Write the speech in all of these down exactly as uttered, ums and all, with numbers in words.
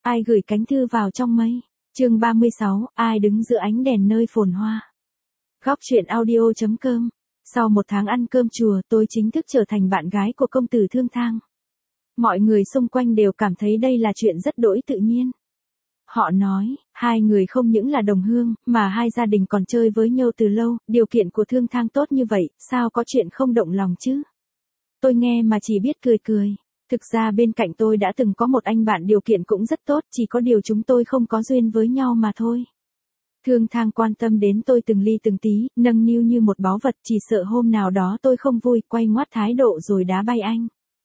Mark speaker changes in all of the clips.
Speaker 1: Ai gửi cánh thư vào trong mây? Chương ba mươi sáu, ai đứng giữa ánh đèn nơi phồn hoa? Góc truyện audio chấm com. Sau một tháng ăn cơm chùa, tôi chính thức trở thành bạn gái của công tử Thương Thang. Mọi người xung quanh đều cảm thấy đây là chuyện rất đỗi tự nhiên. Họ nói, hai người không những là đồng hương, mà hai gia đình còn chơi với nhau từ lâu, điều kiện của Thương Thang tốt như vậy, sao có chuyện không động lòng chứ? Tôi nghe mà chỉ biết cười cười. Thực ra bên cạnh tôi đã từng có một anh bạn điều kiện cũng rất tốt, chỉ có điều chúng tôi không có duyên với nhau mà thôi. Thương Thang quan tâm đến tôi từng ly từng tí, nâng niu như một báu vật, chỉ sợ hôm nào đó tôi không vui, quay ngoắt thái độ rồi đá bay anh.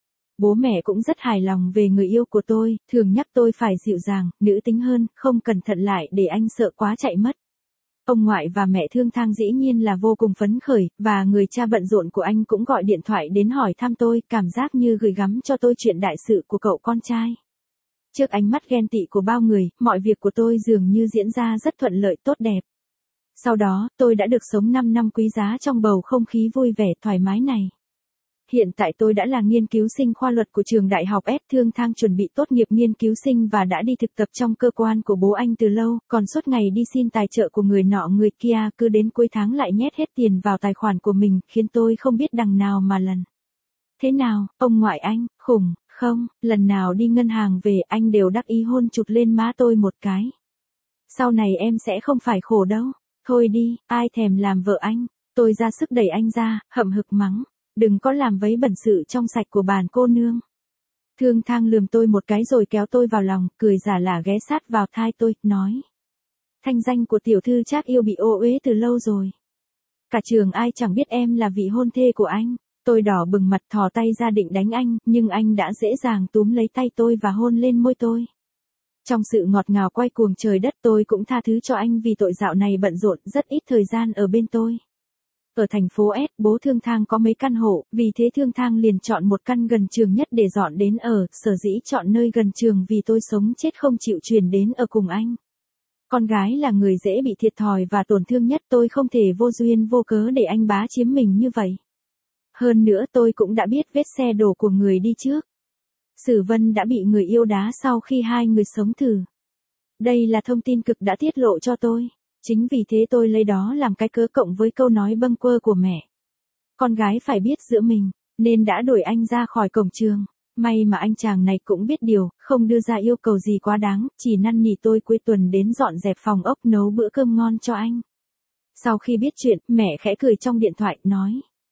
Speaker 1: Bố mẹ cũng rất hài lòng về người yêu của tôi, thường nhắc tôi phải dịu dàng, nữ tính hơn, không cẩn thận lại để anh sợ quá chạy mất. Ông ngoại và mẹ Thương Thang dĩ nhiên là vô cùng phấn khởi, và người cha bận rộn của anh cũng gọi điện thoại đến hỏi thăm tôi, cảm giác như gửi gắm cho tôi chuyện đại sự của cậu con trai. Trước ánh mắt ghen tị của bao người, mọi việc của tôi dường như diễn ra rất thuận lợi tốt đẹp. Sau đó, tôi đã được sống năm năm quý giá trong bầu không khí vui vẻ thoải mái này. Hiện tại tôi đã là nghiên cứu sinh khoa luật của trường đại học S. Thương Thang chuẩn bị tốt nghiệp nghiên cứu sinh và đã đi thực tập trong cơ quan của bố anh từ lâu, còn suốt ngày đi xin tài trợ của người nọ người kia, cứ đến cuối tháng lại nhét hết tiền vào tài khoản của mình, khiến tôi không biết đằng nào mà lần. Thế nào, ông ngoại anh, khủng, không, lần nào đi ngân hàng về anh đều đắc ý hôn chụt lên má tôi một cái. Sau này em sẽ không phải khổ đâu, thôi đi, ai thèm làm vợ anh, tôi ra sức đẩy anh ra, hậm hực mắng. Đừng có làm vấy bẩn sự trong sạch của bàn cô nương. Thương Thang lườm tôi một cái rồi kéo tôi vào lòng, cười giả lả ghé sát vào tai tôi, nói. Thanh danh của tiểu thư Trác yêu bị ô uế từ lâu rồi. Cả trường ai chẳng biết em là vị hôn thê của anh. Tôi đỏ bừng mặt thò tay ra định đánh anh, nhưng anh đã dễ dàng túm lấy tay tôi và hôn lên môi tôi. Trong sự ngọt ngào quay cuồng trời đất tôi cũng tha thứ cho anh vì tội dạo này bận rộn rất ít thời gian ở bên tôi. Ở thành phố S, bố Thương Thang có mấy căn hộ, vì thế Thương Thang liền chọn một căn gần trường nhất để dọn đến ở, sở dĩ chọn nơi gần trường vì tôi sống chết không chịu chuyển đến ở cùng anh. Con gái là người dễ bị thiệt thòi và tổn thương nhất, tôi không thể vô duyên vô cớ để anh bá chiếm mình như vậy. Hơn nữa tôi cũng đã biết vết xe đổ của người đi trước. Sử Vân đã bị người yêu đá sau khi hai người sống thử. Đây là thông tin cực đã tiết lộ cho tôi. Chính vì thế tôi lấy đó làm cái cớ cộng với câu nói bâng quơ của mẹ. Con gái phải biết giữ mình, nên đã đuổi anh ra khỏi cổng trường. May mà anh chàng này cũng biết điều, không đưa ra yêu cầu gì quá đáng, chỉ năn nỉ tôi cuối tuần đến dọn dẹp phòng ốc nấu bữa cơm ngon cho anh. Sau khi biết chuyện, mẹ khẽ cười trong điện thoại, nói.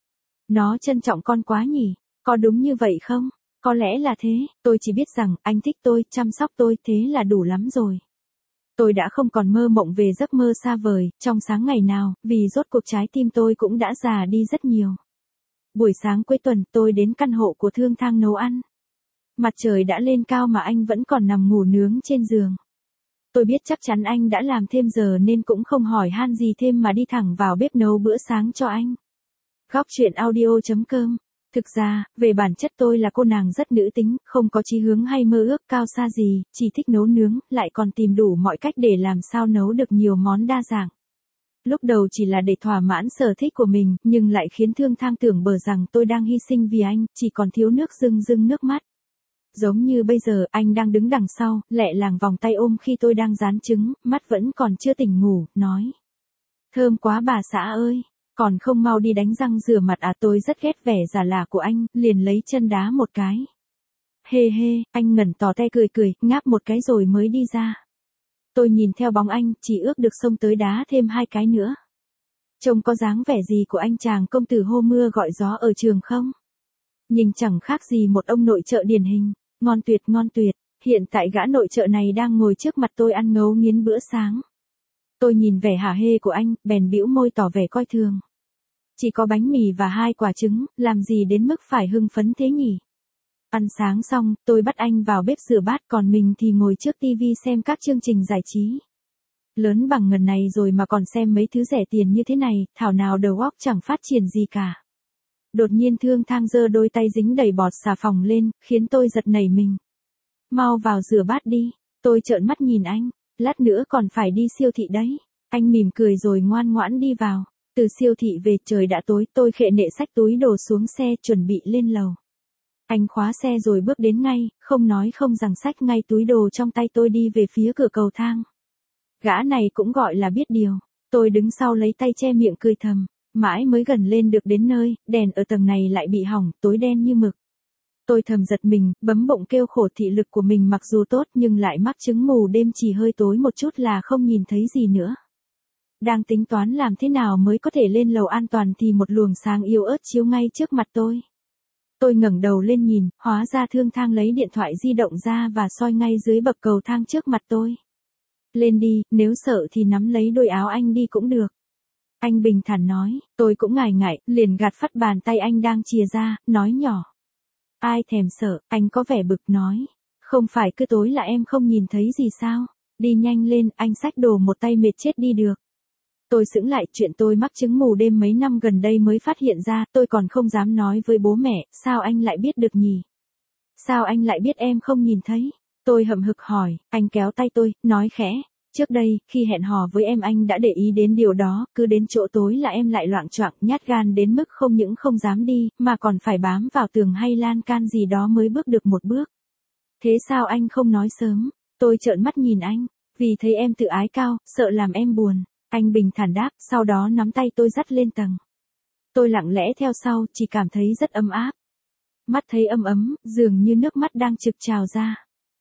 Speaker 1: Nó trân trọng con quá nhỉ, có đúng như vậy không? Có lẽ là thế, tôi chỉ biết rằng anh thích tôi, chăm sóc tôi, thế là đủ lắm rồi. Tôi đã không còn mơ mộng về giấc mơ xa vời, trong sáng ngày nào, vì rốt cuộc trái tim tôi cũng đã già đi rất nhiều. Buổi sáng cuối tuần tôi đến căn hộ của Thương Thang nấu ăn. Mặt trời đã lên cao mà anh vẫn còn nằm ngủ nướng trên giường. Tôi biết chắc chắn anh đã làm thêm giờ nên cũng không hỏi han gì thêm mà đi thẳng vào bếp nấu bữa sáng cho anh. Góc truyện audio chấm com. Thực ra, về bản chất tôi là cô nàng rất nữ tính, không có chí hướng hay mơ ước cao xa gì, chỉ thích nấu nướng, lại còn tìm đủ mọi cách để làm sao nấu được nhiều món đa dạng. Lúc đầu chỉ là để thỏa mãn sở thích của mình, nhưng lại khiến Thương Thang tưởng bờ rằng tôi đang hy sinh vì anh, chỉ còn thiếu nước rưng rưng nước mắt. Giống như bây giờ, anh đang đứng đằng sau, lẹ làng vòng tay ôm khi tôi đang rán trứng, mắt vẫn còn chưa tỉnh ngủ, nói. Thơm quá bà xã ơi. Còn không mau đi đánh răng rửa mặt à, tôi rất ghét vẻ giả lả của anh, liền lấy chân đá một cái. Hê hê, anh ngẩn tỏ te cười cười, ngáp một cái rồi mới đi ra. Tôi nhìn theo bóng anh, chỉ ước được xông tới đá thêm hai cái nữa. Trông có dáng vẻ gì của anh chàng công tử hô mưa gọi gió ở trường không? Nhìn chẳng khác gì một ông nội trợ điển hình, ngon tuyệt ngon tuyệt, hiện tại gã nội trợ này đang ngồi trước mặt tôi ăn ngấu nghiến bữa sáng. Tôi nhìn vẻ hả hê của anh, bèn bĩu môi tỏ vẻ coi thường. Chỉ có bánh mì và hai quả trứng, làm gì đến mức phải hưng phấn thế nhỉ? Ăn sáng xong, tôi bắt anh vào bếp rửa bát còn mình thì ngồi trước tivi xem các chương trình giải trí. Lớn bằng ngần này rồi mà còn xem mấy thứ rẻ tiền như thế này, thảo nào đầu óc chẳng phát triển gì cả. Đột nhiên Thương Thang giơ đôi tay dính đầy bọt xà phòng lên, khiến tôi giật nảy mình. Mau vào rửa bát đi, tôi trợn mắt nhìn anh. Lát nữa còn phải đi siêu thị đấy. Anh mỉm cười rồi ngoan ngoãn đi vào. Từ siêu thị về trời đã tối, tôi khệ nệ xách túi đồ xuống xe chuẩn bị lên lầu. Anh khóa xe rồi bước đến ngay, không nói không rằng xách ngay túi đồ trong tay tôi đi về phía cửa cầu thang. Gã này cũng gọi là biết điều. Tôi đứng sau lấy tay che miệng cười thầm. Mãi mới gần lên được đến nơi, đèn ở tầng này lại bị hỏng, tối đen như mực. Tôi thầm giật mình, bấm bụng kêu khổ thị lực của mình mặc dù tốt nhưng lại mắc chứng mù đêm, chỉ hơi tối một chút là không nhìn thấy gì nữa. Đang tính toán làm thế nào mới có thể lên lầu an toàn thì một luồng sáng yếu ớt chiếu ngay trước mặt tôi. Tôi ngẩng đầu lên nhìn, hóa ra Thương Thang lấy điện thoại di động ra và soi ngay dưới bậc cầu thang trước mặt tôi. Lên đi, nếu sợ thì nắm lấy đôi áo anh đi cũng được. Anh bình thản nói, tôi cũng ngại ngại, liền gạt phắt bàn tay anh đang chìa ra, nói nhỏ. Ai thèm sợ, anh có vẻ bực nói. Không phải cứ tối là em không nhìn thấy gì sao? Đi nhanh lên, anh xách đồ một tay mệt chết đi được. Tôi sững lại, chuyện tôi mắc chứng mù đêm mấy năm gần đây mới phát hiện ra, tôi còn không dám nói với bố mẹ, sao anh lại biết được nhỉ? Sao anh lại biết em không nhìn thấy? Tôi hậm hực hỏi, anh kéo tay tôi, nói khẽ. Trước đây, khi hẹn hò với em anh đã để ý đến điều đó, cứ đến chỗ tối là em lại loạng choạng, nhát gan đến mức không những không dám đi, mà còn phải bám vào tường hay lan can gì đó mới bước được một bước. Thế sao anh không nói sớm? Tôi trợn mắt nhìn anh, vì thấy em tự ái cao, sợ làm em buồn. Anh bình thản đáp, sau đó nắm tay tôi dắt lên tầng. Tôi lặng lẽ theo sau, chỉ cảm thấy rất ấm áp. Mắt thấy ấm ấm, dường như nước mắt đang trực trào ra.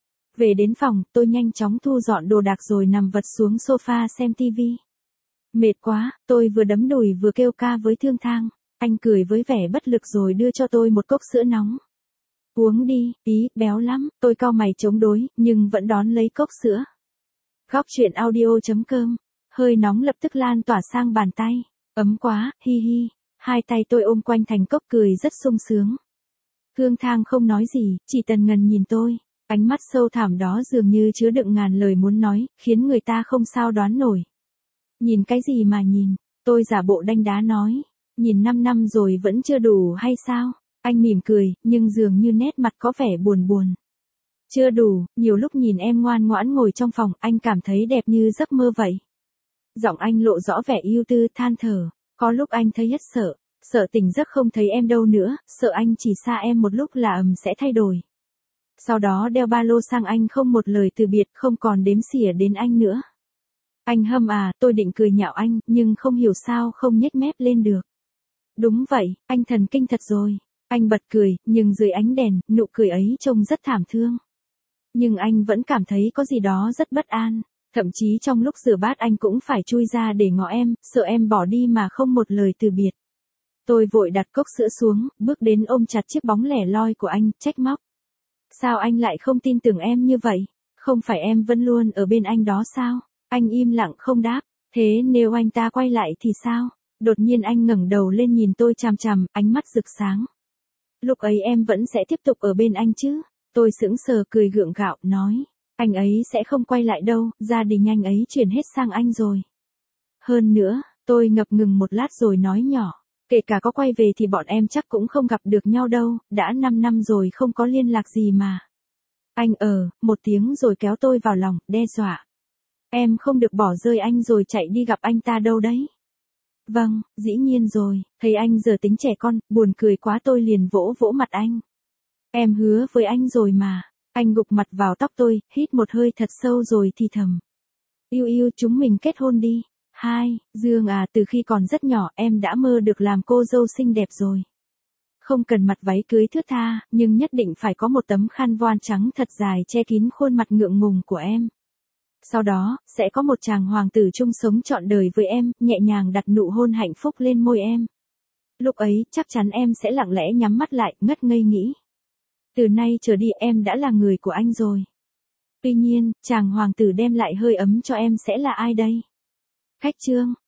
Speaker 1: Về đến phòng, tôi nhanh chóng thu dọn đồ đạc rồi nằm vật xuống sofa xem tivi. Mệt quá, tôi vừa đấm đùi vừa kêu ca với Thương Thang. Anh cười với vẻ bất lực rồi đưa cho tôi một cốc sữa nóng. Uống đi, ý, béo lắm, tôi cau mày chống đối, nhưng vẫn đón lấy cốc sữa. Góc truyện audio chấm com, hơi nóng lập tức lan tỏa sang bàn tay. Ấm quá, hi hi, hai tay tôi ôm quanh thành cốc cười rất sung sướng. Thương Thang không nói gì, chỉ tần ngần nhìn tôi. Ánh mắt sâu thẳm đó dường như chứa đựng ngàn lời muốn nói, khiến người ta không sao đoán nổi. Nhìn cái gì mà nhìn, tôi giả bộ đanh đá nói, nhìn năm năm rồi vẫn chưa đủ hay sao? Anh mỉm cười, nhưng dường như nét mặt có vẻ buồn buồn. Chưa đủ, nhiều lúc nhìn em ngoan ngoãn ngồi trong phòng, anh cảm thấy đẹp như giấc mơ vậy. Giọng anh lộ rõ vẻ ưu tư, than thở, có lúc anh thấy hết sợ, sợ tỉnh giấc không thấy em đâu nữa, sợ anh chỉ xa em một lúc là ầm sẽ thay đổi. Sau đó đeo ba lô sang anh không một lời từ biệt, không còn đếm xỉa đến anh nữa. Anh hâm à, tôi định cười nhạo anh, nhưng không hiểu sao không nhếch mép lên được. Đúng vậy, anh thần kinh thật rồi. Anh bật cười, nhưng dưới ánh đèn, nụ cười ấy trông rất thảm thương. Nhưng anh vẫn cảm thấy có gì đó rất bất an. Thậm chí trong lúc rửa bát anh cũng phải chui ra để ngó em, sợ em bỏ đi mà không một lời từ biệt. Tôi vội đặt cốc sữa xuống, bước đến ôm chặt chiếc bóng lẻ loi của anh, trách móc. Sao anh lại không tin tưởng em như vậy? Không phải em vẫn luôn ở bên anh đó sao? Anh im lặng không đáp. Thế nếu anh ta quay lại thì sao? Đột nhiên anh ngẩng đầu lên nhìn tôi chằm chằm, ánh mắt rực sáng. Lúc ấy em vẫn sẽ tiếp tục ở bên anh chứ? Tôi sững sờ cười gượng gạo, nói. Anh ấy sẽ không quay lại đâu, gia đình anh ấy chuyển hết sang anh rồi. Hơn nữa, tôi ngập ngừng một lát rồi nói nhỏ. Kể cả có quay về thì bọn em chắc cũng không gặp được nhau đâu, đã năm năm rồi không có liên lạc gì mà. Anh ờ, một tiếng rồi kéo tôi vào lòng, đe dọa. Em không được bỏ rơi anh rồi chạy đi gặp anh ta đâu đấy. Vâng, dĩ nhiên rồi, thấy anh giờ tính trẻ con, buồn cười quá tôi liền vỗ vỗ mặt anh. Em hứa với anh rồi mà. Anh gục mặt vào tóc tôi, hít một hơi thật sâu rồi thì thầm. Yêu yêu chúng mình kết hôn đi. Hai, Dương à, từ khi còn rất nhỏ em đã mơ được làm cô dâu xinh đẹp rồi. Không cần mặc váy cưới thướt tha, nhưng nhất định phải có một tấm khăn voan trắng thật dài che kín khuôn mặt ngượng ngùng của em. Sau đó, sẽ có một chàng hoàng tử chung sống trọn đời với em, nhẹ nhàng đặt nụ hôn hạnh phúc lên môi em. Lúc ấy, chắc chắn em sẽ lặng lẽ nhắm mắt lại, ngất ngây nghĩ. Từ nay trở đi em đã là người của anh rồi. Tuy nhiên, chàng hoàng tử đem lại hơi ấm cho em sẽ là ai đây? Khách trương,